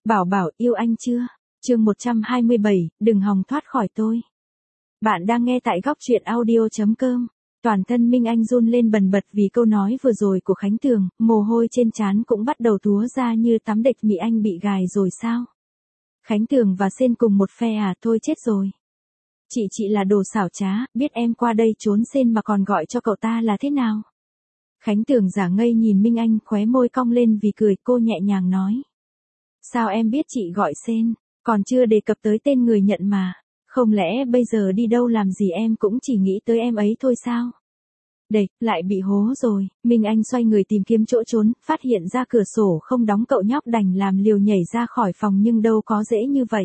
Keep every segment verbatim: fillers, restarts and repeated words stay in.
Bảo bảo yêu anh chưa? Chương một trăm hai mươi bảy, đừng hòng thoát khỏi tôi. Bạn đang nghe tại góc truyện audio.com. Toàn thân Minh Anh run lên bần bật vì câu nói vừa rồi của Khánh Tường, mồ hôi trên trán cũng bắt đầu túa ra như tắm đệch. Mị Anh bị gài rồi sao? Khánh Tường và Sên cùng một phe à? Thôi chết rồi. Chị chị là đồ xảo trá, biết em qua đây trốn Sên mà còn gọi cho cậu ta là thế nào? Khánh Tường giả ngây nhìn Minh Anh, khóe môi cong lên vì cười. Cô nhẹ nhàng nói. Sao em biết chị gọi Sên? Còn chưa đề cập tới tên người nhận mà. Không lẽ bây giờ đi đâu làm gì em cũng chỉ nghĩ tới em ấy thôi sao? Đệt, lại bị hố rồi. Minh Anh xoay người tìm kiếm chỗ trốn, phát hiện ra cửa sổ không đóng, cậu nhóc đành làm liều nhảy ra khỏi phòng, nhưng đâu có dễ như vậy.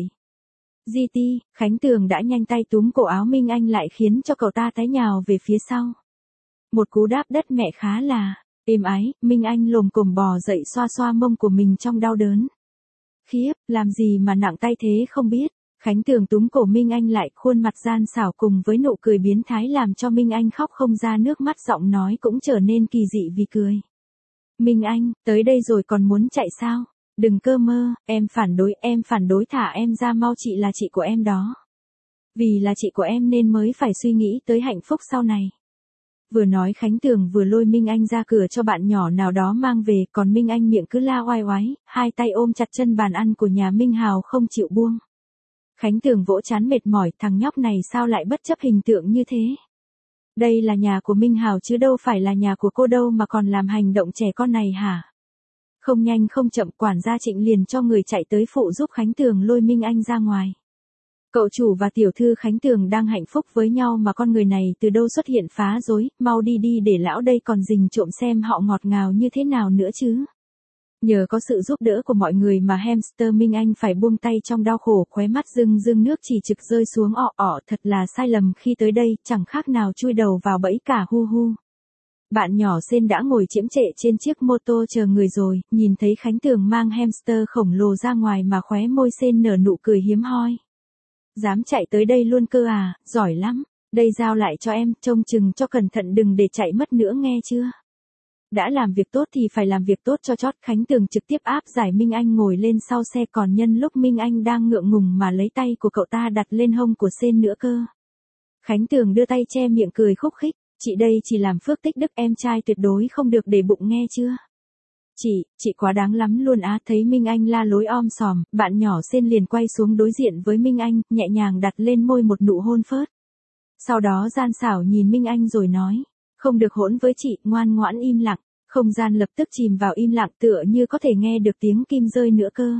giê tê, Khánh Tường đã nhanh tay túm cổ áo Minh Anh lại khiến cho cậu ta té nhào về phía sau. Một cú đáp đất mẹ khá là êm ái. Minh Anh lồm cồm bò dậy xoa xoa mông của mình trong đau đớn. Khiếp, làm gì mà nặng tay thế không biết. Khánh Tường túm cổ Minh Anh lại, khuôn mặt gian xảo cùng với nụ cười biến thái làm cho Minh Anh khóc không ra nước mắt, giọng nói cũng trở nên kỳ dị vì cười. Minh Anh, tới đây rồi còn muốn chạy sao? Đừng cơ mơ, em phản đối, em phản đối, thả em ra mau, chị là chị của em đó. Vì là chị của em nên mới phải suy nghĩ tới hạnh phúc sau này. Vừa nói Khánh Tường vừa lôi Minh Anh ra cửa cho bạn nhỏ nào đó mang về, còn Minh Anh miệng cứ la oai oái, hai tay ôm chặt chân bàn ăn của nhà Minh Hào không chịu buông. Khánh Tường vỗ trán mệt mỏi, thằng nhóc này sao lại bất chấp hình tượng như thế? Đây là nhà của Minh Hào chứ đâu phải là nhà của cô đâu mà còn làm hành động trẻ con này hả? Không nhanh không chậm, quản gia Trịnh liền cho người chạy tới phụ giúp Khánh Tường lôi Minh Anh ra ngoài. Cậu chủ và tiểu thư Khánh Tường đang hạnh phúc với nhau mà con người này từ đâu xuất hiện phá rối, mau đi đi để lão đây còn rình trộm xem họ ngọt ngào như thế nào nữa chứ. Nhờ có sự giúp đỡ của mọi người mà hamster Minh Anh phải buông tay trong đau khổ, khóe mắt rưng rưng nước chỉ trực rơi xuống ọ ọ, thật là sai lầm khi tới đây, chẳng khác nào chui đầu vào bẫy cả, hu hu. Bạn nhỏ Sên đã ngồi chiếm trệ trên chiếc mô tô chờ người rồi, nhìn thấy Khánh Tường mang hamster khổng lồ ra ngoài mà khóe môi Sên nở nụ cười hiếm hoi. Dám chạy tới đây luôn cơ à, giỏi lắm, đây giao lại cho em, trông chừng cho cẩn thận đừng để chạy mất nữa nghe chưa. Đã làm việc tốt thì phải làm việc tốt cho chót. Khánh Tường trực tiếp áp giải Minh Anh ngồi lên sau xe, còn nhân lúc Minh Anh đang ngượng ngùng mà lấy tay của cậu ta đặt lên hông của Sên nữa cơ. Khánh Tường đưa tay che miệng cười khúc khích, chị đây chỉ làm phước tích đức, em trai tuyệt đối không được để bụng nghe chưa. Chị, chị quá đáng lắm luôn á. Thấy Minh Anh la lối om sòm, bạn nhỏ Sên liền quay xuống đối diện với Minh Anh, nhẹ nhàng đặt lên môi một nụ hôn phớt. Sau đó gian xảo nhìn Minh Anh rồi nói, không được hỗn với chị, ngoan ngoãn im lặng. Không gian lập tức chìm vào im lặng, tựa như có thể nghe được tiếng kim rơi nữa cơ.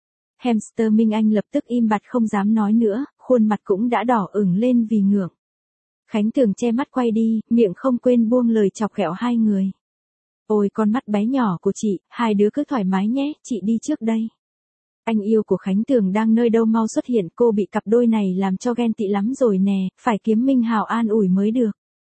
Hamster Minh Anh lập tức im bặt không dám nói nữa, khuôn mặt cũng đã đỏ ửng lên vì ngượng. Khánh Tường che mắt quay đi, miệng không quên buông lời chọc ghẹo hai người. Ôi con mắt bé nhỏ của chị, hai đứa cứ thoải mái nhé, chị đi trước đây. Anh yêu của Khánh Tường đang nơi đâu mau xuất hiện, cô bị cặp đôi này làm cho ghen tị lắm rồi nè, phải kiếm Minh Hào an ủi mới được.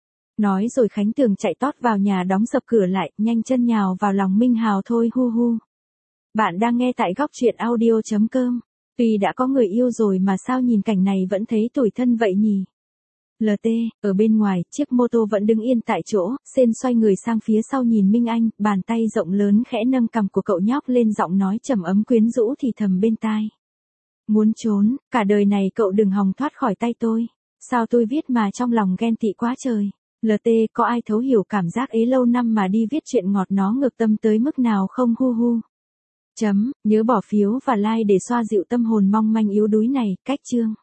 Nói rồi Khánh Tường chạy tót vào nhà đóng sập cửa lại, nhanh chân nhào vào lòng Minh Hào thôi, hu hu. Bạn đang nghe tại góc truyện audio.com. Tuy đã có người yêu rồi mà sao nhìn cảnh này vẫn thấy tủi thân vậy nhỉ? lờ tê, ở bên ngoài, chiếc mô tô vẫn đứng yên tại chỗ, Sên xoay người sang phía sau nhìn Minh Anh, bàn tay rộng lớn khẽ nâng cằm của cậu nhóc lên, giọng nói trầm ấm quyến rũ thì thầm bên tai. Muốn trốn, cả đời này cậu đừng hòng thoát khỏi tay tôi. Sao tôi viết mà trong lòng ghen tị quá trời. lờ tê, có ai thấu hiểu cảm giác ấy lâu năm mà đi viết chuyện ngọt nó ngược tâm tới mức nào không, hu hu. Chấm, nhớ bỏ phiếu và like để xoa dịu tâm hồn mong manh yếu đuối này, cách chương.